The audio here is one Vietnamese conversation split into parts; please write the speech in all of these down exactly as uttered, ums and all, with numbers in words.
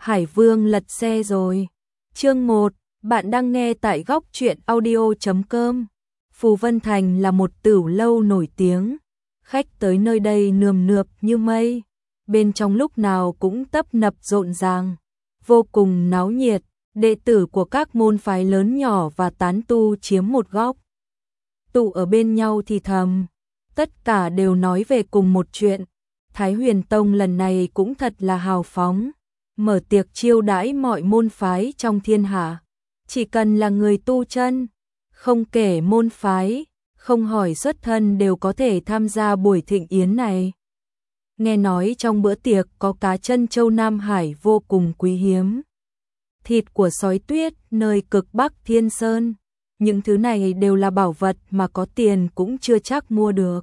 Hải Vương lật xe rồi. Chương một, bạn đang nghe tại góc truyện audio chấm com. Phù Vân Thành là một tửu lâu nổi tiếng, khách tới nơi đây nườm nượp như mây, bên trong lúc nào cũng tấp nập rộn ràng, vô cùng náo nhiệt, đệ tử của các môn phái lớn nhỏ và tán tu chiếm một góc. Tụ ở bên nhau thì thầm, tất cả đều nói về cùng một chuyện. Thái Huyền Tông lần này cũng thật là hào phóng, mở tiệc chiêu đãi mọi môn phái trong thiên hạ, chỉ cần là người tu chân, không kể môn phái, không hỏi xuất thân đều có thể tham gia buổi thịnh yến này. Nghe nói trong bữa tiệc có cá chân châu Nam Hải vô cùng quý hiếm, thịt của sói tuyết nơi cực Bắc Thiên Sơn, những thứ này đều là bảo vật mà có tiền cũng chưa chắc mua được.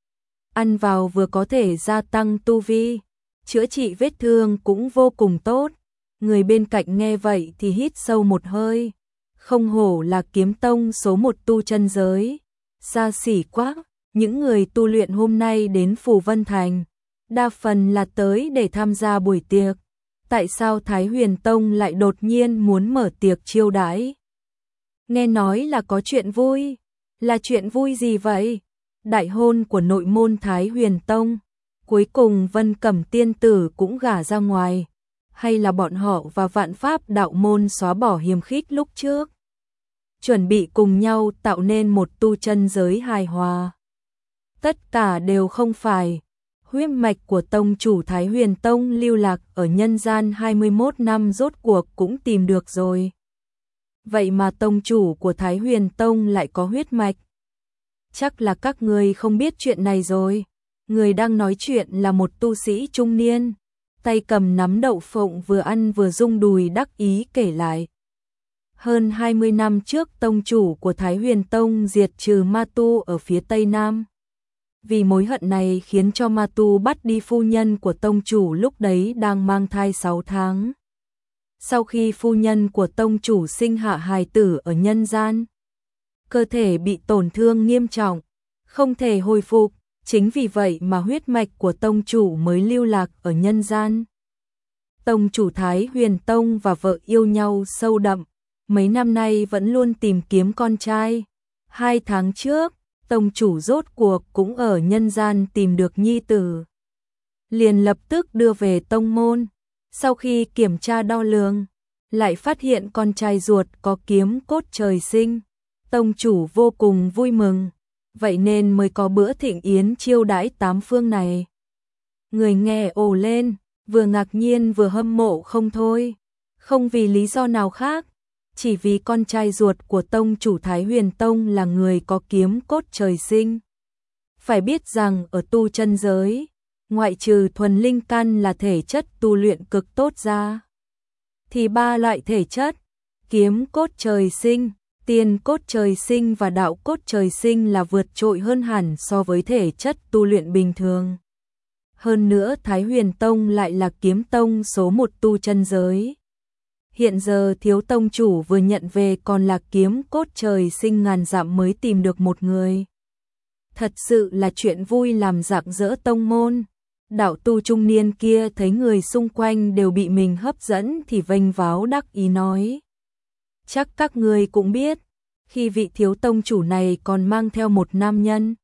Ăn vào vừa có thể gia tăng tu vi, chữa trị vết thương cũng vô cùng tốt. Người bên cạnh nghe vậy thì hít sâu một hơi, không hổ là kiếm tông số một tu chân giới, xa xỉ quá. Những người tu luyện hôm nay đến Phù Vân Thành, đa phần là tới để tham gia buổi tiệc. Tại sao Thái Huyền Tông lại đột nhiên muốn mở tiệc chiêu đãi? Nghe nói là có chuyện vui, là chuyện vui gì vậy? Đại hôn của nội môn Thái Huyền Tông, cuối cùng Vân Cẩm tiên tử cũng gả ra ngoài, hay là bọn họ và Vạn Pháp đạo môn xóa bỏ hiềm khích lúc trước, chuẩn bị cùng nhau tạo nên một tu chân giới hài hòa? Tất cả đều không phải. Huyết mạch của tông chủ Thái Huyền Tông lưu lạc ở nhân gian hai mươi mốt năm rốt cuộc cũng tìm được rồi. Vậy mà tông chủ của Thái Huyền Tông lại có huyết mạch. Chắc là các người không biết chuyện này rồi. Người đang nói chuyện là một tu sĩ trung niên, tay cầm nắm đậu phộng vừa ăn vừa rung đùi đắc ý kể lại. Hơn hai mươi năm trước tông chủ của Thái Huyền Tông diệt trừ ma tu ở phía Tây Nam. Vì mối hận này khiến cho ma tu bắt đi phu nhân của tông chủ lúc đấy đang mang thai sáu tháng. Sau khi phu nhân của tông chủ sinh hạ hài tử ở nhân gian, cơ thể bị tổn thương nghiêm trọng, không thể hồi phục, chính vì vậy mà huyết mạch của tông chủ mới lưu lạc ở nhân gian. Tông chủ Thái Huyền Tông và vợ yêu nhau sâu đậm, mấy năm nay vẫn luôn tìm kiếm con trai. Hai tháng trước, tông chủ rốt cuộc cũng ở nhân gian tìm được nhi tử, liền lập tức đưa về tông môn. Sau khi kiểm tra đo lường, lại phát hiện con trai ruột có kiếm cốt trời sinh. Tông chủ vô cùng vui mừng, vậy nên mới có bữa thịnh yến chiêu đãi tám phương này. Người nghe ồ lên, vừa ngạc nhiên vừa hâm mộ không thôi, không vì lý do nào khác, chỉ vì con trai ruột của tông chủ Thái Huyền Tông là người có kiếm cốt trời sinh. Phải biết rằng ở tu chân giới, ngoại trừ thuần linh căn là thể chất tu luyện cực tốt ra, thì ba loại thể chất, kiếm cốt trời sinh, tiên cốt trời sinh và đạo cốt trời sinh là vượt trội hơn hẳn so với thể chất tu luyện bình thường. Hơn nữa Thái Huyền Tông lại là kiếm tông số một tu chân giới. Hiện giờ thiếu tông chủ vừa nhận về còn là kiếm cốt trời sinh ngàn dặm mới tìm được một người. Thật sự là chuyện vui làm rạng rỡ tông môn. Đạo tu trung niên kia thấy người xung quanh đều bị mình hấp dẫn thì vênh váo đắc ý nói. Chắc các người cũng biết, khi vị thiếu tông chủ này còn mang theo một nam nhân.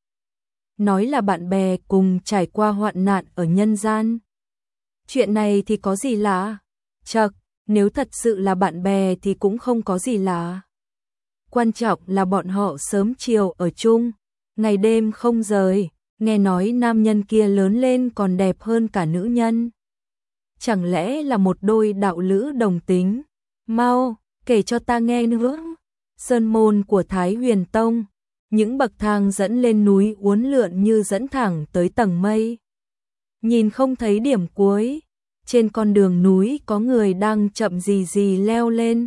Nói là bạn bè cùng trải qua hoạn nạn ở nhân gian. Chuyện này thì có gì lạ? Chậc, nếu thật sự là bạn bè thì cũng không có gì lạ. Quan trọng là bọn họ sớm chiều ở chung, ngày đêm không rời. Nghe nói nam nhân kia lớn lên còn đẹp hơn cả nữ nhân. Chẳng lẽ là một đôi đạo lữ đồng tính? Mau, kể cho ta nghe nữa. Sơn môn của Thái Huyền Tông, những bậc thang dẫn lên núi uốn lượn như dẫn thẳng tới tầng mây. Nhìn không thấy điểm cuối, trên con đường núi có người đang chậm rì rì leo lên.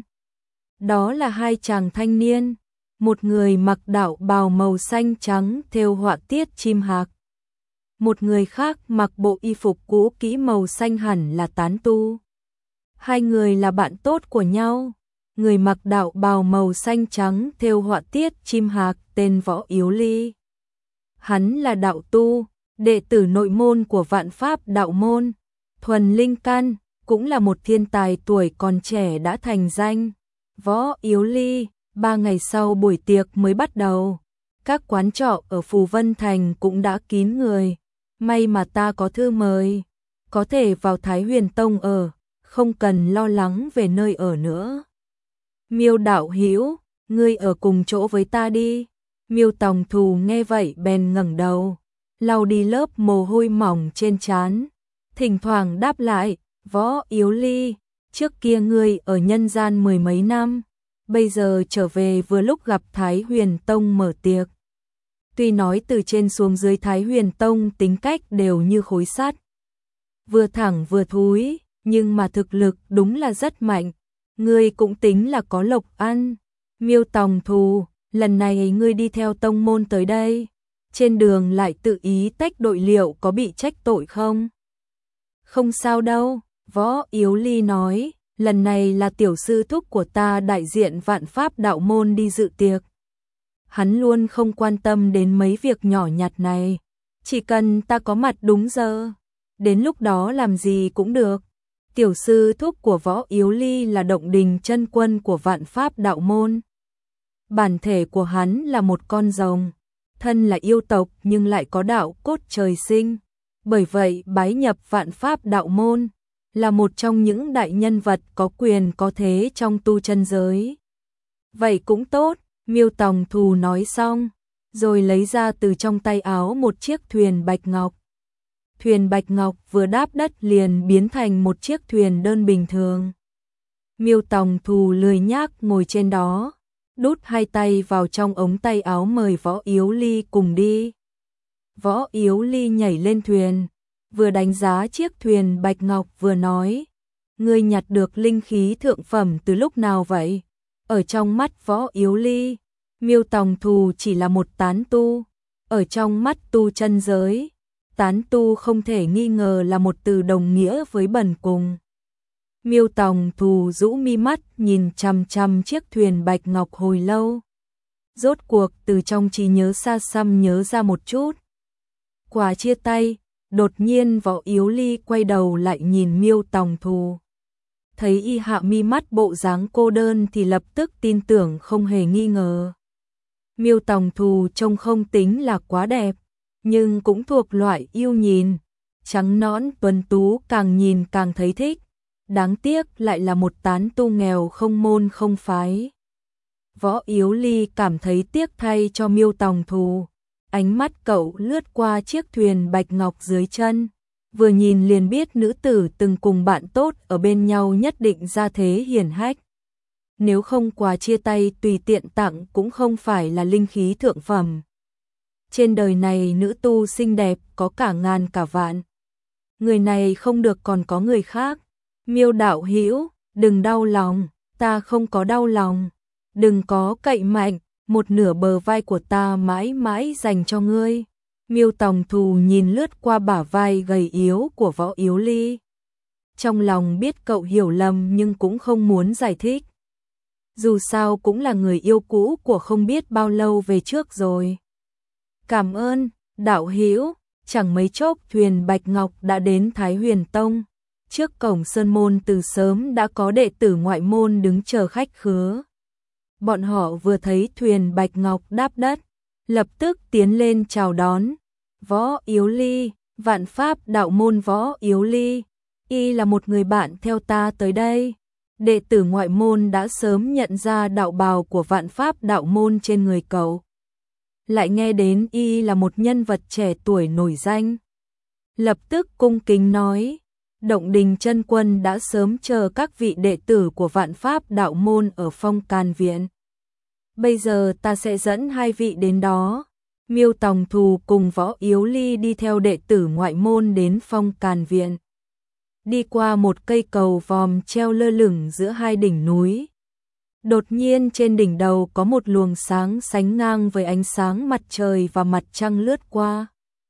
Đó là hai chàng thanh niên, một người mặc đạo bào màu xanh trắng thêu họa tiết chim hạc. Một người khác mặc bộ y phục cũ kỹ màu xanh hẳn là tán tu. Hai người là bạn tốt của nhau. Người mặc đạo bào màu xanh trắng thêu họa tiết chim hạc tên Võ Yếu Ly. Hắn là đạo tu, đệ tử nội môn của Vạn Pháp đạo môn, thuần linh căn, cũng là một thiên tài tuổi còn trẻ đã thành danh. Võ Yếu Ly, ba ngày sau buổi tiệc mới bắt đầu. Các quán trọ ở Phù Vân Thành cũng đã kín người. May mà ta có thư mời, có thể vào Thái Huyền Tông ở, không cần lo lắng về nơi ở nữa. Miêu đạo hữu, ngươi ở cùng chỗ với ta đi. Miêu Tòng Thù nghe vậy bèn ngẩng đầu, lau đi lớp mồ hôi mỏng trên trán, thỉnh thoảng đáp lại, Võ Yếu Ly, trước kia ngươi ở nhân gian mười mấy năm, bây giờ trở về vừa lúc gặp Thái Huyền Tông mở tiệc. Tuy nói từ trên xuống dưới Thái Huyền Tông tính cách đều như khối sắt, vừa thẳng vừa thúi, nhưng mà thực lực đúng là rất mạnh, ngươi cũng tính là có lộc ăn. Miêu Tòng Thù, lần này ngươi đi theo tông môn tới đây, trên đường lại tự ý tách đội liệu có bị trách tội không? Không sao đâu, Võ Yếu Ly nói, lần này là tiểu sư thúc của ta đại diện Vạn Pháp đạo môn đi dự tiệc. Hắn luôn không quan tâm đến mấy việc nhỏ nhặt này, chỉ cần ta có mặt đúng giờ, đến lúc đó làm gì cũng được. Tiểu sư thúc của Võ Yếu Ly là Động Đình chân quân của Vạn Pháp đạo môn. Bản thể của hắn là một con rồng, thân là yêu tộc nhưng lại có đạo cốt trời sinh, bởi vậy bái nhập Vạn Pháp đạo môn, là một trong những đại nhân vật có quyền có thế trong tu chân giới. Vậy cũng tốt, Miêu Tòng Thù nói xong, rồi lấy ra từ trong tay áo một chiếc thuyền bạch ngọc. Thuyền bạch ngọc vừa đáp đất liền biến thành một chiếc thuyền đơn bình thường. Miêu Tòng Thù lười nhác ngồi trên đó, đút hai tay vào trong ống tay áo mời Võ Yếu Ly cùng đi. Võ Yếu Ly nhảy lên thuyền, vừa đánh giá chiếc thuyền bạch ngọc vừa nói, ngươi nhặt được linh khí thượng phẩm từ lúc nào vậy? Ở trong mắt Võ Yếu Ly, Miêu Tòng Thù chỉ là một tán tu, ở trong mắt tu chân giới, tán tu không thể nghi ngờ là một từ đồng nghĩa với bần cùng. Miêu Tòng Thù rũ mi mắt nhìn chằm chằm chiếc thuyền bạch ngọc hồi lâu. Rốt cuộc từ trong trí nhớ xa xăm nhớ ra một chút. Quả chia tay, đột nhiên Võ Yếu Ly quay đầu lại nhìn Miêu Tòng Thù. Thấy y hạ mi mắt bộ dáng cô đơn thì lập tức tin tưởng không hề nghi ngờ. Miêu Tòng Thù trông không tính là quá đẹp, nhưng cũng thuộc loại yêu nhìn, trắng nõn tuấn tú càng nhìn càng thấy thích. Đáng tiếc lại là một tán tu nghèo không môn không phái. Võ Yếu Ly cảm thấy tiếc thay cho Miêu Tòng Thù, ánh mắt cậu lướt qua chiếc thuyền bạch ngọc dưới chân, vừa nhìn liền biết nữ tử từng cùng bạn tốt ở bên nhau nhất định ra thế hiển hách. Nếu không quà chia tay tùy tiện tặng cũng không phải là linh khí thượng phẩm. Trên đời này nữ tu xinh đẹp có cả ngàn cả vạn. Người này không được còn có người khác. Miêu đạo hữu, đừng đau lòng, ta không có đau lòng. Đừng có cậy mạnh, một nửa bờ vai của ta mãi mãi dành cho ngươi. Miêu Tòng Thù nhìn lướt qua bả vai gầy yếu của Võ Yếu Ly. Trong lòng biết cậu hiểu lầm nhưng cũng không muốn giải thích. Dù sao cũng là người yêu cũ của không biết bao lâu về trước rồi. Cảm ơn, đạo hữu, chẳng mấy chốc thuyền bạch ngọc đã đến Thái Huyền Tông. Trước cổng sơn môn từ sớm đã có đệ tử ngoại môn đứng chờ khách khứa. Bọn họ vừa thấy thuyền bạch ngọc đáp đất, lập tức tiến lên chào đón. Võ Yếu Ly, Vạn Pháp đạo môn Võ Yếu Ly, y là một người bạn theo ta tới đây. Đệ tử ngoại môn đã sớm nhận ra đạo bào của Vạn Pháp đạo môn trên người cậu. Lại nghe đến y là một nhân vật trẻ tuổi nổi danh. Lập tức cung kính nói, Động Đình chân quân đã sớm chờ các vị đệ tử của Vạn Pháp đạo môn ở Phong Càn Viện. Bây giờ ta sẽ dẫn hai vị đến đó. Miêu Tòng Thù cùng Võ Yếu Ly đi theo đệ tử ngoại môn đến Phong Càn Viện. Đi qua một cây cầu vòm treo lơ lửng giữa hai đỉnh núi. Đột nhiên trên đỉnh đầu có một luồng sáng sánh ngang với ánh sáng mặt trời và mặt trăng lướt qua.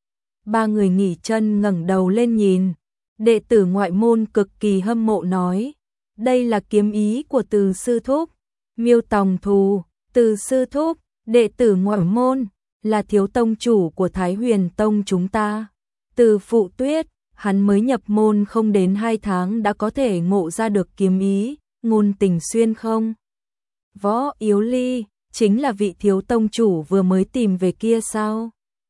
Ba người nghỉ chân ngẩng đầu lên nhìn. Đệ tử ngoại môn cực kỳ hâm mộ nói, đây là kiếm ý của Từ sư thúc. Miêu Tòng Thù, Từ sư thúc, đệ tử ngoại môn, là thiếu tông chủ của Thái Huyền Tông chúng ta. Từ Phụ Tuyết, Hắn mới nhập môn không đến hai tháng đã có thể ngộ ra được kiếm ý, ngôn tình xuyên không? Võ Yếu Ly, chính là vị thiếu tông chủ vừa mới tìm về kia sao?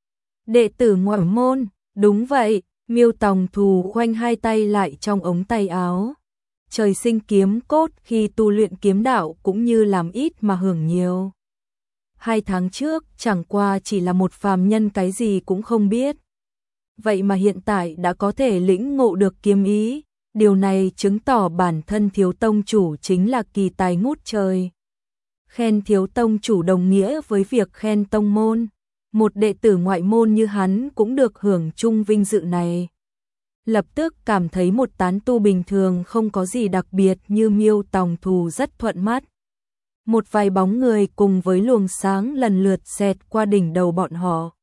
Đệ tử ngoại môn, đúng vậy, Miêu Tòng Thù khoanh hai tay lại trong ống tay áo. Trời sinh kiếm cốt, khi tu luyện kiếm đạo cũng như làm ít mà hưởng nhiều. Hai tháng trước chẳng qua chỉ là một phàm nhân cái gì cũng không biết. Vậy mà hiện tại đã có thể lĩnh ngộ được kiếm ý, điều này chứng tỏ bản thân thiếu tông chủ chính là kỳ tài ngút trời. Khen thiếu tông chủ đồng nghĩa với việc khen tông môn, một đệ tử ngoại môn như hắn cũng được hưởng chung vinh dự này. Lập tức cảm thấy một tán tu bình thường không có gì đặc biệt như Miêu Tòng Thù rất thuận mắt. Một vài bóng người cùng với luồng sáng lần lượt xẹt qua đỉnh đầu bọn họ.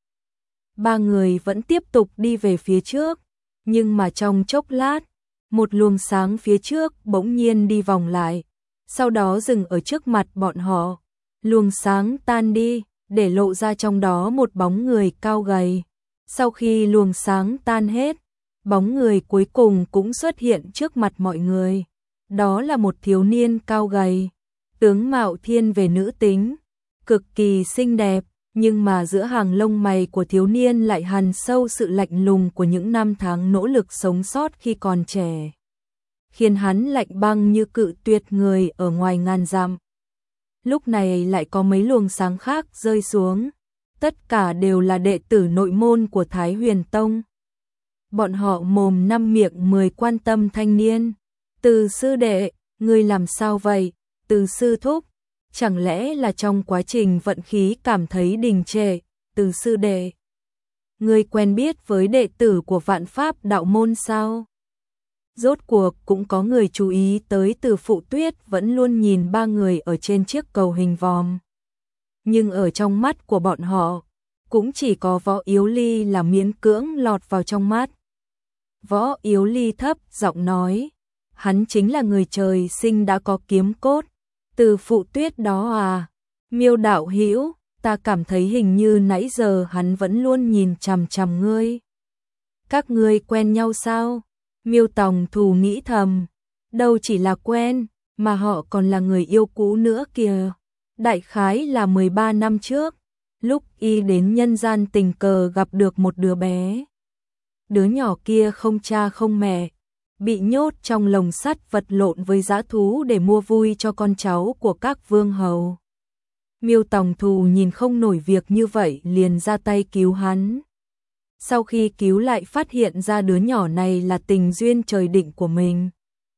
Ba người vẫn tiếp tục đi về phía trước, nhưng mà trong chốc lát, một luồng sáng phía trước bỗng nhiên đi vòng lại, sau đó dừng ở trước mặt bọn họ. Luồng sáng tan đi, để lộ ra trong đó một bóng người cao gầy. Sau khi luồng sáng tan hết, bóng người cuối cùng cũng xuất hiện trước mặt mọi người. Đó là một thiếu niên cao gầy, tướng mạo thiên về nữ tính, cực kỳ xinh đẹp, nhưng mà giữa hàng lông mày của thiếu niên lại hằn sâu sự lạnh lùng của những năm tháng nỗ lực sống sót khi còn trẻ, khiến hắn lạnh băng như cự tuyệt người ở ngoài ngàn dặm. Lúc này lại có mấy luồng sáng khác rơi xuống, tất cả đều là đệ tử nội môn của Thái Huyền Tông. Bọn họ mồm năm miệng mười quan tâm thanh niên. Từ sư đệ, ngươi làm sao vậy? Từ sư thúc, chẳng lẽ là trong quá trình vận khí cảm thấy đình trệ? Từ sư đệ, ngươi quen biết với đệ tử của Vạn Pháp đạo môn sao? Rốt cuộc cũng có người chú ý tới Từ Phụ Tuyết vẫn luôn nhìn ba người ở trên chiếc cầu hình vòm. Nhưng ở trong mắt của bọn họ, cũng chỉ có Võ Yếu Ly là miễn cưỡng lọt vào trong mắt. Võ Yếu Ly thấp giọng nói, hắn chính là người trời sinh đã có kiếm cốt. Từ Phụ Tuyết đó à? Miêu đạo hữu, ta cảm thấy hình như nãy giờ hắn vẫn luôn nhìn chằm chằm ngươi. Các ngươi quen nhau sao? Miêu Tòng Thù nghĩ thầm, đâu chỉ là quen, mà họ còn là người yêu cũ nữa kìa. Đại khái là mười ba năm trước, lúc y đến nhân gian tình cờ gặp được một đứa bé. Đứa nhỏ kia không cha không mẹ, bị nhốt trong lồng sắt vật lộn với dã thú để mua vui cho con cháu của các vương hầu. Miêu Tòng Thù nhìn không nổi việc như vậy liền ra tay cứu hắn. Sau khi cứu lại phát hiện ra đứa nhỏ này là tình duyên trời định của mình.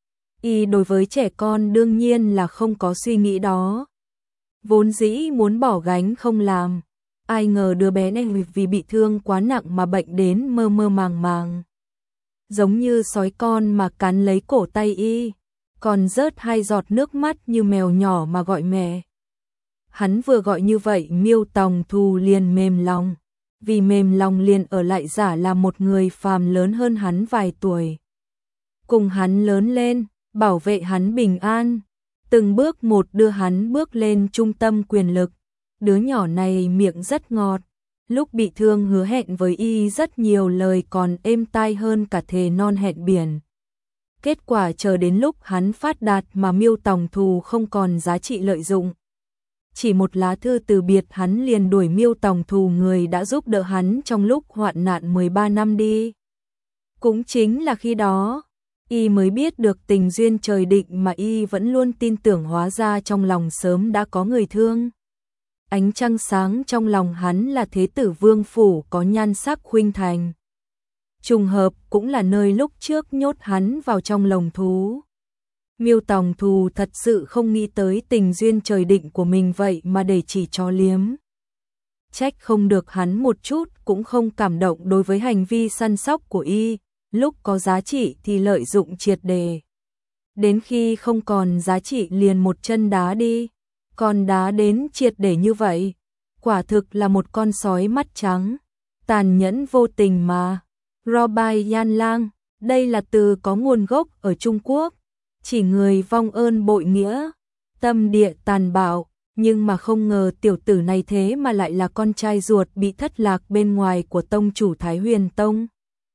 Y đối với trẻ con đương nhiên là không có suy nghĩ đó. Vốn dĩ muốn bỏ gánh không làm. Ai ngờ đứa bé này vì bị thương quá nặng mà bệnh đến mơ mơ màng màng. Giống như sói con mà cắn lấy cổ tay y, còn rớt hai giọt nước mắt như mèo nhỏ mà gọi mẹ. Hắn vừa gọi như vậy Miêu Tòng Thù liền mềm lòng. Vì mềm lòng liền ở lại giả là một người phàm lớn hơn hắn vài tuổi. Cùng hắn lớn lên, bảo vệ hắn bình an, từng bước một đưa hắn bước lên trung tâm quyền lực. Đứa nhỏ này miệng rất ngọt, lúc bị thương hứa hẹn với y rất nhiều lời còn êm tai hơn cả thề non hẹn biển. Kết quả chờ đến lúc hắn phát đạt mà Miêu Tòng Thù không còn giá trị lợi dụng. Chỉ một lá thư từ biệt hắn liền đuổi Miêu Tòng Thù người đã giúp đỡ hắn trong lúc hoạn nạn mười ba năm đi. Cũng chính là khi đó, y mới biết được tình duyên trời định mà y vẫn luôn tin tưởng hóa ra trong lòng sớm đã có người thương. Ánh trăng sáng trong lòng hắn là Thế Tử Vương Phủ có nhan sắc khuynh thành. Trùng hợp cũng là nơi lúc trước nhốt hắn vào trong lồng thú. Miêu Tòng Thù thật sự không nghĩ tới tình duyên trời định của mình vậy mà để chỉ cho liếm. Trách không được hắn một chút cũng không cảm động đối với hành vi săn sóc của y, lúc có giá trị thì lợi dụng triệt đề. Đến khi không còn giá trị liền một chân đá đi, còn đá đến triệt để như vậy, quả thực là một con sói mắt trắng, tàn nhẫn vô tình mà. Robai Yan Lang, đây là từ có nguồn gốc ở Trung Quốc. Chỉ người vong ơn bội nghĩa, tâm địa tàn bạo, nhưng mà không ngờ tiểu tử này thế mà lại là con trai ruột bị thất lạc bên ngoài của tông chủ Thái Huyền Tông.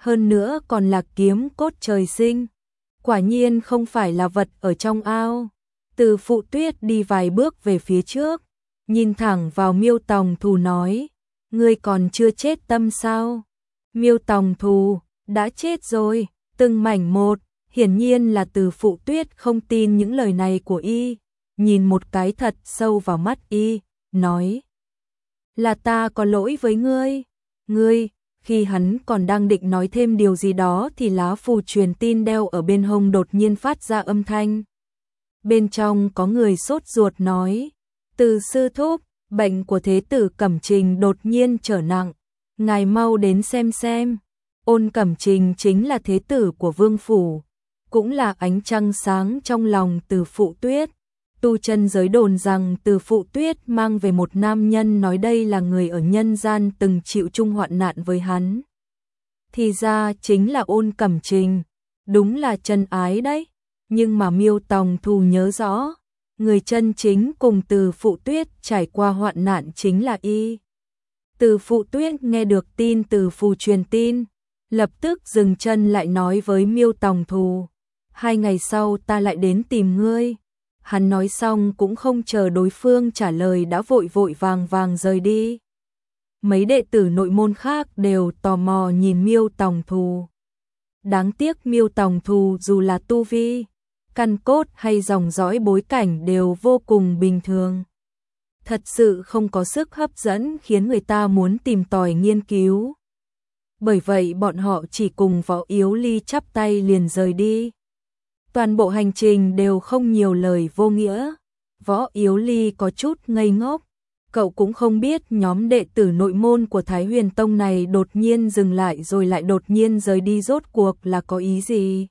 hơn nữa còn là kiếm cốt trời sinh. Quả nhiên không phải là vật ở trong ao. Từ Phụ Tuyết đi vài bước về phía trước, nhìn thẳng vào Miêu Tòng Thù nói, ngươi còn chưa chết tâm sao? Miêu Tòng Thù, đã chết rồi, từng mảnh một, hiển nhiên là Từ Phụ Tuyết không tin những lời này của y, nhìn một cái thật sâu vào mắt y, nói, là ta có lỗi với ngươi, ngươi. Khi hắn còn đang định nói thêm điều gì đó thì lá phù truyền tin đeo ở bên hông đột nhiên phát ra âm thanh. Bên trong có người sốt ruột nói, Từ sư thúc, bệnh của thế tử Cẩm Trình đột nhiên trở nặng, ngài mau đến xem xem. Ôn Cẩm Trình chính là thế tử của vương phủ, cũng là ánh trăng sáng trong lòng Từ Phụ Tuyết. Tu chân giới đồn rằng Từ Phụ Tuyết mang về một nam nhân, nói đây là người ở nhân gian từng chịu chung hoạn nạn với hắn. Thì ra chính là Ôn Cẩm Trình, đúng là chân ái đấy. Nhưng mà Miêu Tòng Thù nhớ rõ, người chân chính cùng Từ Phụ Tuyết trải qua hoạn nạn chính là y. Từ Phụ Tuyết nghe được tin từ phù truyền tin, lập tức dừng chân lại nói với Miêu Tòng Thù, hai ngày sau ta lại đến tìm ngươi. Hắn nói xong cũng không chờ đối phương trả lời đã vội vội vàng vàng rời đi. Mấy đệ tử nội môn khác đều tò mò nhìn Miêu Tòng Thù. Đáng tiếc Miêu Tòng Thù dù là tu vi, căn cốt hay dòng dõi bối cảnh đều vô cùng bình thường. Thật sự không có sức hấp dẫn khiến người ta muốn tìm tòi nghiên cứu. Bởi vậy bọn họ chỉ cùng Võ Yếu Ly chắp tay liền rời đi. Toàn bộ hành trình đều không nhiều lời vô nghĩa. Võ Yếu Ly có chút ngây ngốc. Cậu cũng không biết nhóm đệ tử nội môn của Thái Huyền Tông này đột nhiên dừng lại rồi lại đột nhiên rời đi rốt cuộc là có ý gì.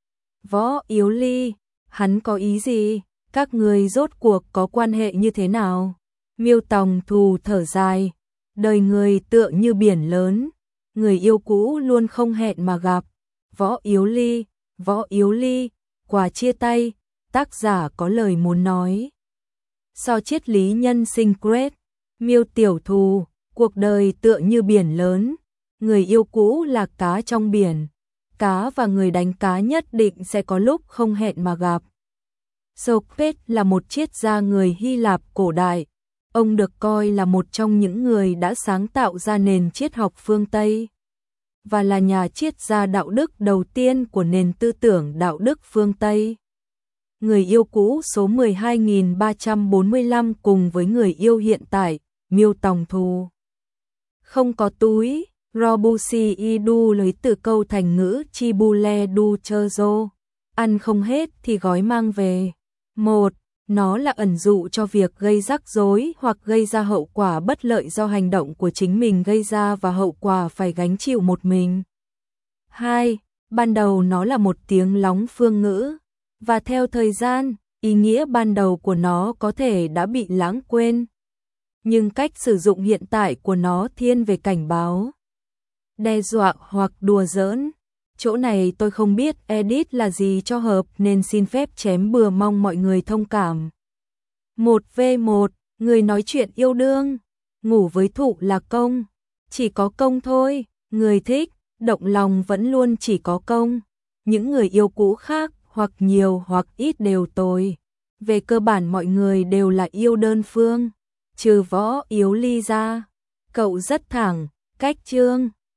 Võ Yếu Ly, hắn có ý gì? Các người rốt cuộc có quan hệ như thế nào? Miêu Tòng Thù thở dài. Đời người tựa như biển lớn, người yêu cũ luôn không hẹn mà gặp. Võ Yếu Ly, Võ Yếu Ly, quà chia tay, tác giả có lời muốn nói. So triết lý nhân sinh Great, Miêu Tiểu Thù, cuộc đời tựa như biển lớn, người yêu cũ là cá trong biển, cá và người đánh cá nhất định sẽ có lúc không hẹn mà gặp. Socrates là một triết gia người Hy Lạp cổ đại, ông được coi là một trong những người đã sáng tạo ra nền triết học phương Tây và là nhà triết gia đạo đức đầu tiên của nền tư tưởng đạo đức phương Tây. Người yêu cũ số mười hai nghìn ba trăm bốn mươi lăm cùng với người yêu hiện tại, Miêu Tòng Thù. Không có túi, Robusi Idu lấy từ câu thành ngữ Chibule du Churzo, ăn không hết thì gói mang về. Một, nó là ẩn dụ cho việc gây rắc rối hoặc gây ra hậu quả bất lợi do hành động của chính mình gây ra và hậu quả phải gánh chịu một mình. Hai, ban đầu nó là một tiếng lóng phương ngữ, và theo thời gian, ý nghĩa ban đầu của nó có thể đã bị lãng quên. Nhưng cách sử dụng hiện tại của nó thiên về cảnh báo, đe dọa hoặc đùa giỡn. Chỗ này tôi không biết edit là gì cho hợp nên xin phép chém bừa, mong mọi người thông cảm. một vs một, người nói chuyện yêu đương, ngủ với thụ là công, chỉ có công thôi, người thích, động lòng vẫn luôn chỉ có công. Những người yêu cũ khác hoặc nhiều hoặc ít đều tồi. Về cơ bản mọi người đều là yêu đơn phương, trừ Võ Yếu Ly ra. Cậu rất thẳng, cách chương.